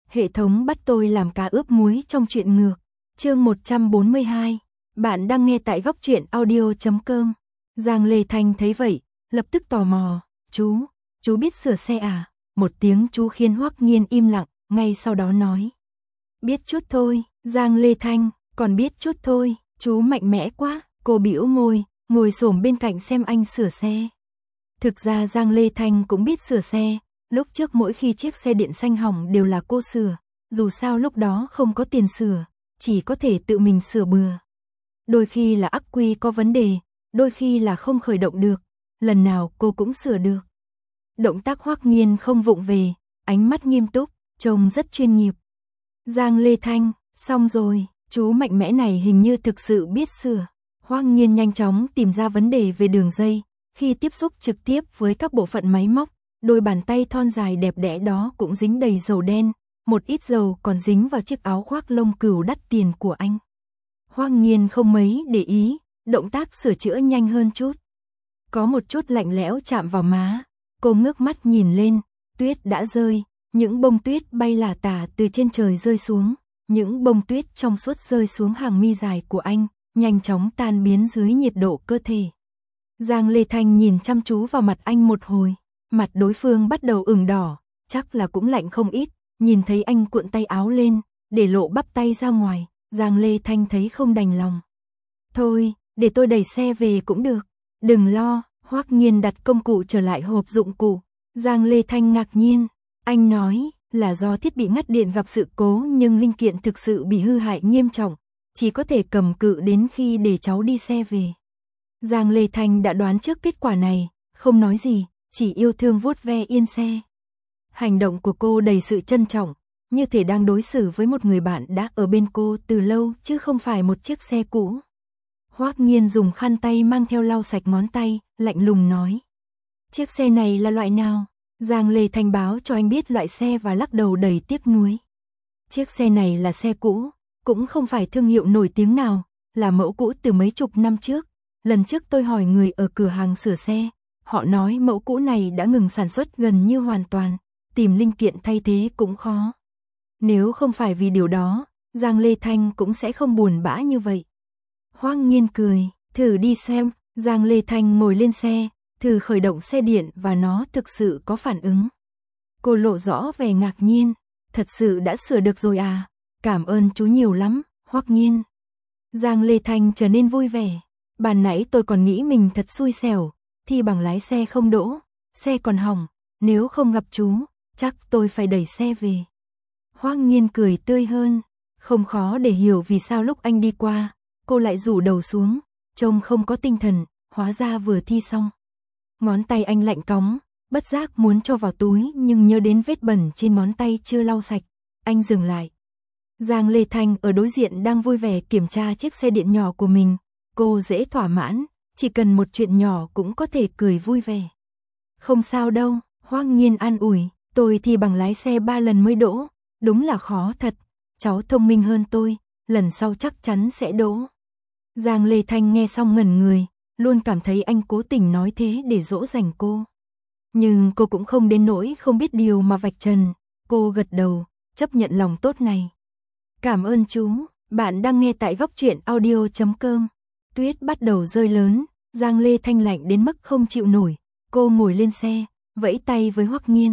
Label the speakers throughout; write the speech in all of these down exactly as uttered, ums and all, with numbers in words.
Speaker 1: Hệ thống bắt tôi làm cá ướp muối trong truyện ngược. Chương một trăm bốn mươi hai. Bạn đang nghe tại góc truyện audio chấm com. Giang Lê Thanh thấy vậy, lập tức tò mò. Chú, chú biết sửa xe à? Một tiếng chú khiến Hoắc Nghiên im lặng, ngay sau đó nói. Biết chút thôi, Giang Lê Thanh, còn biết chút thôi, chú mạnh mẽ quá. Cô bĩu môi, ngồi xổm bên cạnh xem anh sửa xe. Thực ra Giang Lê Thanh cũng biết sửa xe. Lúc trước mỗi khi chiếc xe điện xanh hỏng đều là cô sửa, dù sao lúc đó không có tiền sửa, chỉ có thể tự mình sửa bừa. Đôi khi là ắc quy có vấn đề, đôi khi là không khởi động được, lần nào cô cũng sửa được. Động tác Hoắc Nghiên không vụng về, ánh mắt nghiêm túc, trông rất chuyên nghiệp. Giang Lê Thanh, xong rồi, chú mạnh mẽ này hình như thực sự biết sửa. Hoắc Nghiên nhanh chóng tìm ra vấn đề về đường dây, khi tiếp xúc trực tiếp với các bộ phận máy móc. Đôi bàn tay thon dài đẹp đẽ đó cũng dính đầy dầu đen, một ít dầu còn dính vào chiếc áo khoác lông cừu đắt tiền của anh. Hoắc Nghiên không mấy để ý, động tác sửa chữa nhanh hơn chút. Có một chút lạnh lẽo chạm vào má, cô ngước mắt nhìn lên, tuyết đã rơi, những bông tuyết bay lả tả từ trên trời rơi xuống, những bông tuyết trong suốt rơi xuống hàng mi dài của anh, nhanh chóng tan biến dưới nhiệt độ cơ thể. Giang Lê Thanh nhìn chăm chú vào mặt anh một hồi. Mặt đối phương bắt đầu ửng đỏ, chắc là cũng lạnh không ít, nhìn thấy anh cuộn tay áo lên, để lộ bắp tay ra ngoài, Giang Lê Thanh thấy không đành lòng. Thôi, để tôi đẩy xe về cũng được, đừng lo. Hoắc Nghiên đặt công cụ trở lại hộp dụng cụ. Giang Lê Thanh ngạc nhiên, anh nói là do thiết bị ngắt điện gặp sự cố nhưng linh kiện thực sự bị hư hại nghiêm trọng, chỉ có thể cầm cự đến khi để cháu đi xe về. Giang Lê Thanh đã đoán trước kết quả này, không nói gì. Chỉ yêu thương vuốt ve yên xe. Hành động của cô đầy sự trân trọng, như thể đang đối xử với một người bạn đã ở bên cô từ lâu chứ không phải một chiếc xe cũ. Hoắc Nghiên dùng khăn tay mang theo lau sạch ngón tay, lạnh lùng nói. Chiếc xe này là loại nào? Giang Lê Thanh báo cho anh biết loại xe và lắc đầu đầy tiếc nuối. Chiếc xe này là xe cũ, cũng không phải thương hiệu nổi tiếng nào, là mẫu cũ từ mấy chục năm trước. Lần trước tôi hỏi người ở cửa hàng sửa xe. Họ nói mẫu cũ này đã ngừng sản xuất gần như hoàn toàn, tìm linh kiện thay thế cũng khó. Nếu không phải vì điều đó, Giang Lê Thanh cũng sẽ không buồn bã như vậy. Hoắc Nghiên cười, thử đi xem. Giang Lê Thanh ngồi lên xe, thử khởi động xe điện và nó thực sự có phản ứng. Cô lộ rõ vẻ ngạc nhiên, thật sự đã sửa được rồi à, cảm ơn chú nhiều lắm, Hoắc Nghiên. Giang Lê Thanh trở nên vui vẻ, ban nãy tôi còn nghĩ mình thật xui xẻo. Thi bằng lái xe không đỗ, xe còn hỏng, nếu không gặp chú, chắc tôi phải đẩy xe về. Hoắc Nghiên cười tươi hơn, không khó để hiểu vì sao lúc anh đi qua, cô lại rủ đầu xuống, trông không có tinh thần, hóa ra vừa thi xong. Ngón tay anh lạnh cóng, bất giác muốn cho vào túi nhưng nhớ đến vết bẩn trên ngón tay chưa lau sạch, anh dừng lại. Giang Lê Thanh ở đối diện đang vui vẻ kiểm tra chiếc xe điện nhỏ của mình, cô dễ thỏa mãn. Chỉ cần một chuyện nhỏ cũng có thể cười vui vẻ. Không sao đâu, Hoắc Nghiên an ủi, tôi thi bằng lái xe ba lần mới đỗ, đúng là khó thật, cháu thông minh hơn tôi, lần sau chắc chắn sẽ đỗ. Giang Lê Thanh nghe xong ngẩn người, luôn cảm thấy anh cố tình nói thế để dỗ dành cô. Nhưng cô cũng không đến nỗi không biết điều mà vạch trần, cô gật đầu, chấp nhận lòng tốt này. Cảm ơn chú, bạn đang nghe tại góc truyện audio chấm com. Tuyết bắt đầu rơi lớn, Giang Lê Thanh lạnh đến mức không chịu nổi, cô ngồi lên xe, vẫy tay với Hoắc Nghiên.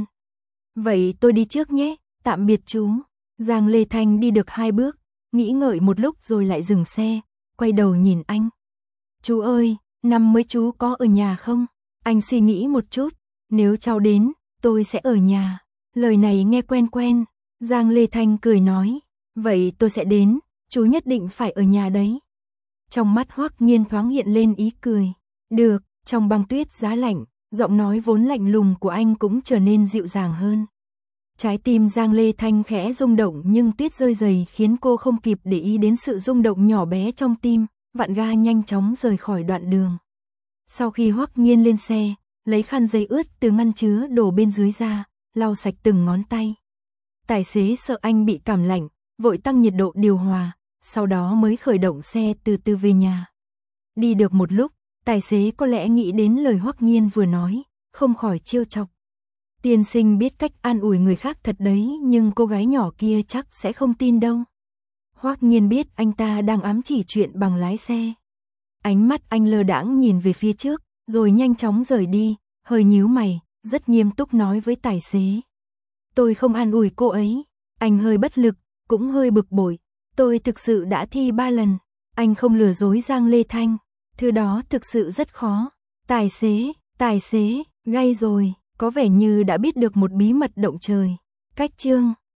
Speaker 1: Vậy tôi đi trước nhé, tạm biệt chú. Giang Lê Thanh đi được hai bước, nghĩ ngợi một lúc rồi lại dừng xe, quay đầu nhìn anh. Chú ơi, năm mới chú có ở nhà không? Anh suy nghĩ một chút, nếu cháu đến, tôi sẽ ở nhà. Lời này nghe quen quen, Giang Lê Thanh cười nói, vậy tôi sẽ đến, chú nhất định phải ở nhà đấy. Trong mắt Hoắc Nghiên thoáng hiện lên ý cười. Được, trong băng tuyết giá lạnh, giọng nói vốn lạnh lùng của anh cũng trở nên dịu dàng hơn. Trái tim Giang Lê Thanh khẽ rung động nhưng tuyết rơi dày khiến cô không kịp để ý đến sự rung động nhỏ bé trong tim, vặn ga nhanh chóng rời khỏi đoạn đường. Sau khi Hoắc Nghiên lên xe, lấy khăn giấy ướt từ ngăn chứa đổ bên dưới ra, lau sạch từng ngón tay. Tài xế sợ anh bị cảm lạnh, vội tăng nhiệt độ điều hòa. Sau đó mới khởi động xe từ từ về nhà. Đi được một lúc, tài xế có lẽ nghĩ đến lời Hoắc Nghiên vừa nói, không khỏi trêu chọc. Tiên sinh biết cách an ủi người khác thật đấy, nhưng cô gái nhỏ kia chắc sẽ không tin đâu. Hoắc Nghiên biết anh ta đang ám chỉ chuyện bằng lái xe. Ánh mắt anh lơ đãng nhìn về phía trước, rồi nhanh chóng rời đi, hơi nhíu mày, rất nghiêm túc nói với tài xế. Tôi không an ủi cô ấy. Anh hơi bất lực, cũng hơi bực bội. Tôi thực sự đã thi ba lần. Anh không lừa dối Giang Lê Thanh. Thứ đó thực sự rất khó. Tài xế, tài xế, gay rồi, có vẻ như đã biết được một bí mật động trời. Cách chương